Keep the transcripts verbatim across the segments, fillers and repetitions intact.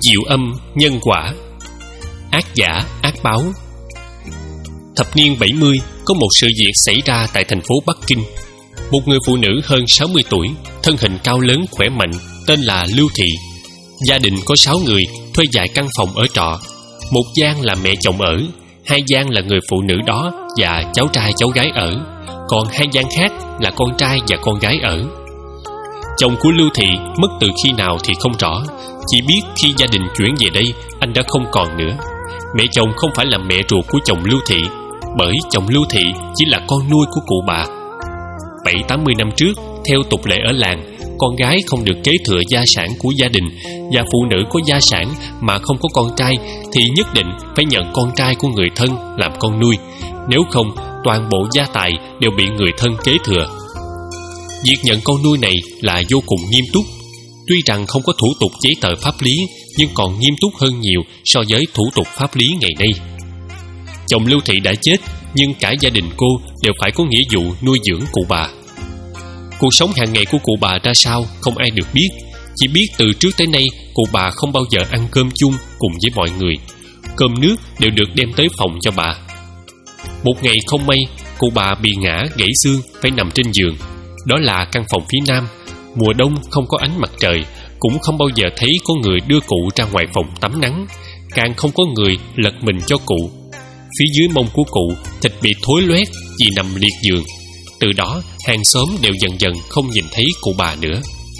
Diệu âm nhân quả. Ác giả ác báo. Thập niên bảy mươi, có một sự việc xảy ra tại thành phố Bắc Kinh. Một người phụ nữ hơn sáu mươi tuổi, thân hình cao lớn khỏe mạnh, tên là Lưu Thị. Gia đình có sáu người, thuê vài căn phòng ở trọ. Một gian là mẹ chồng ở, hai gian là người phụ nữ đó và cháu trai cháu gái ở, còn hai gian khác là con trai và con gái ở. Chồng của Lưu Thị mất từ khi nào thì không rõ, chỉ biết khi gia đình chuyển về đây, anh đã không còn nữa. Mẹ chồng không phải là mẹ ruột của chồng Lưu Thị, bởi chồng Lưu Thị chỉ là con nuôi của cụ bà. Bảy tám mươi năm trước, theo tục lệ ở làng, con gái không được kế thừa gia sản của gia đình, và phụ nữ có gia sản mà không có con trai thì nhất định phải nhận con trai của người thân làm con nuôi, nếu không toàn bộ gia tài đều bị người thân kế thừa. Việc nhận con nuôi này là vô cùng nghiêm túc. Tuy rằng không có thủ tục giấy tờ pháp lý, nhưng còn nghiêm túc hơn nhiều so với thủ tục pháp lý ngày nay. Chồng Lưu Thị đã chết, nhưng cả gia đình cô đều phải có nghĩa vụ nuôi dưỡng cụ bà. Cuộc sống hàng ngày của cụ bà ra sao không ai được biết, chỉ biết từ trước tới nay cụ bà không bao giờ ăn cơm chung cùng với mọi người. Cơm nước đều được đem tới phòng cho bà. Một ngày không may, cụ bà bị ngã gãy xương, phải nằm trên giường. Đó là căn phòng phía nam. Mùa đông không có ánh mặt trời, cũng không bao giờ thấy có người đưa cụ ra ngoài phòng tắm nắng, càng không có người lật mình cho cụ. Phía dưới mông của cụ thịt bị thối loét vì nằm liệt giường. Từ đó hàng xóm đều dần dần không nhìn thấy cụ bà nữa.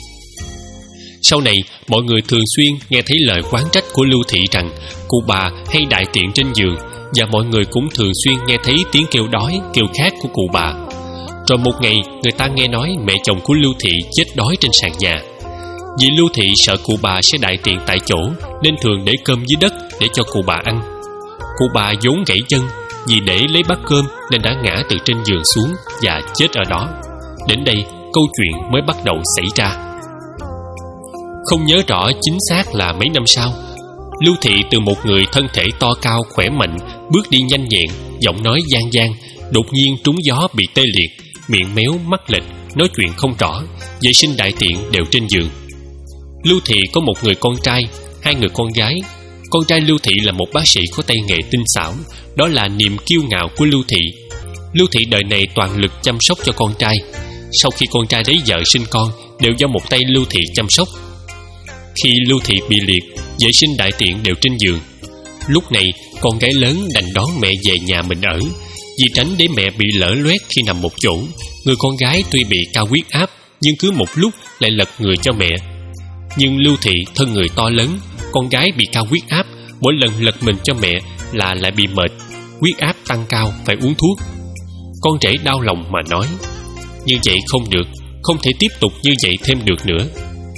Sau này mọi người thường xuyên nghe thấy lời oán trách của Lưu Thị rằng cụ bà hay đại tiện trên giường, và mọi người cũng thường xuyên nghe thấy tiếng kêu đói kêu khát của cụ bà. Rồi một ngày người ta nghe nói mẹ chồng của Lưu Thị chết đói trên sàn nhà. Vì Lưu Thị sợ cụ bà sẽ đại tiện tại chỗ, nên thường để cơm dưới đất để cho cụ bà ăn. Cụ bà vốn gãy chân, vì để lấy bát cơm nên đã ngã từ trên giường xuống và chết ở đó. Đến đây câu chuyện mới bắt đầu xảy ra. Không nhớ rõ chính xác là mấy năm sau, Lưu Thị từ một người thân thể to cao khỏe mạnh, bước đi nhanh nhẹn, giọng nói gian gian, đột nhiên trúng gió bị tê liệt, miệng méo mắt lệch, nói chuyện không rõ, vệ sinh đại tiện đều trên giường. Lưu Thị có một người con trai, hai người con gái. Con trai Lưu Thị là một bác sĩ có tay nghề tinh xảo, đó là niềm kiêu ngạo của Lưu Thị. Lưu Thị đời này toàn lực chăm sóc cho con trai. Sau khi con trai lấy vợ sinh con, đều do một tay Lưu Thị chăm sóc. Khi Lưu Thị bị liệt, vệ sinh đại tiện đều trên giường. Lúc này con gái lớn đành đón mẹ về nhà mình ở. Vì tránh để mẹ bị lở loét khi nằm một chỗ, người con gái tuy bị cao huyết áp, nhưng cứ một lúc lại lật người cho mẹ. Nhưng Lưu Thị thân người to lớn, con gái bị cao huyết áp, mỗi lần lật mình cho mẹ là lại bị mệt, huyết áp tăng cao phải uống thuốc. Con rể đau lòng mà nói, như vậy không được, không thể tiếp tục như vậy thêm được nữa.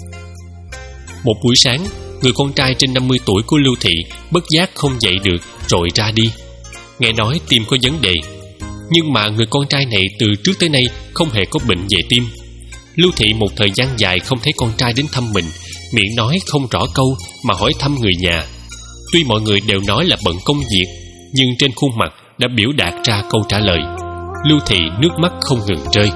Một buổi sáng, người con trai trên năm mươi tuổi của Lưu Thị bất giác không dậy được rồi ra đi. Nghe nói tim có vấn đề, nhưng mà người con trai này từ trước tới nay không hề có bệnh về tim. Lưu Thị một thời gian dài không thấy con trai đến thăm mình, miệng nói không rõ câu mà hỏi thăm người nhà. Tuy mọi người đều nói là bận công việc, nhưng trên khuôn mặt đã biểu đạt ra câu trả lời. Lưu Thị nước mắt không ngừng rơi.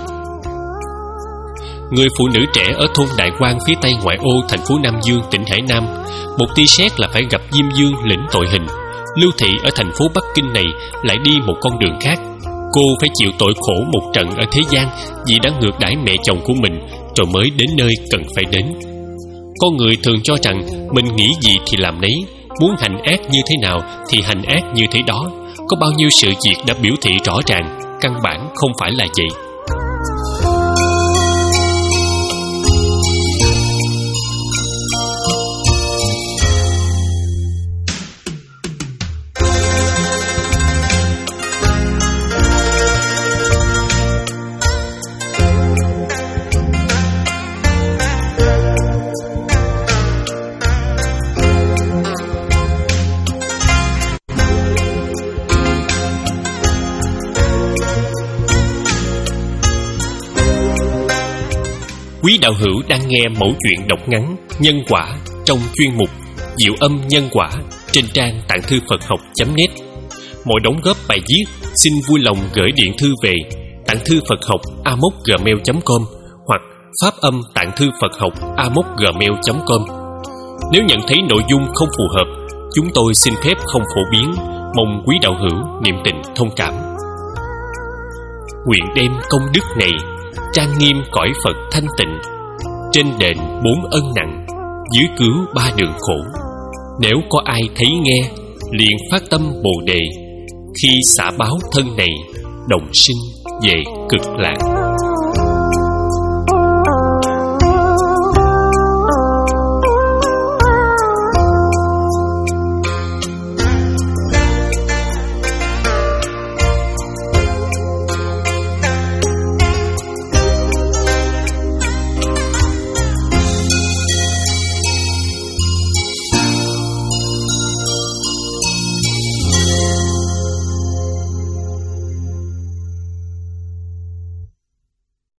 Người phụ nữ trẻ ở thôn Đại Quang phía tây ngoại ô thành phố Nam Dương, tỉnh Hải Nam, một tia sét là phải gặp Diêm Dương lĩnh tội hình. Lưu Thị ở thành phố Bắc Kinh này lại đi một con đường khác. Cô phải chịu tội khổ một trận ở thế gian vì đã ngược đãi mẹ chồng của mình, rồi mới đến nơi cần phải đến. Con người thường cho rằng mình nghĩ gì thì làm nấy, muốn hành ác như thế nào thì hành ác như thế đó. Có bao nhiêu sự việc đã biểu thị rõ ràng, căn bản không phải là vậy. Quý đạo hữu đang nghe mẩu chuyện đọc ngắn Nhân Quả trong chuyên mục Diệu âm nhân quả trên trang tạng thư Phật học chấm net. Mọi đóng góp bài viết xin vui lòng gửi điện thư về tạng thư Phật học a mốc gmail chấm com hoặc phát âm tạng thư Phật học a mốc gmail chấm com. Nếu nhận thấy nội dung không phù hợp, chúng tôi xin phép không phổ biến, mong quý đạo hữu niệm tình thông cảm. Nguyện đem công đức này trang nghiêm cõi Phật thanh tịnh, trên đền bốn ân nặng, dưới cứu ba đường khổ. Nếu có ai thấy nghe, liền phát tâm Bồ đề, khi xả báo thân này, đồng sinh về cực lạc.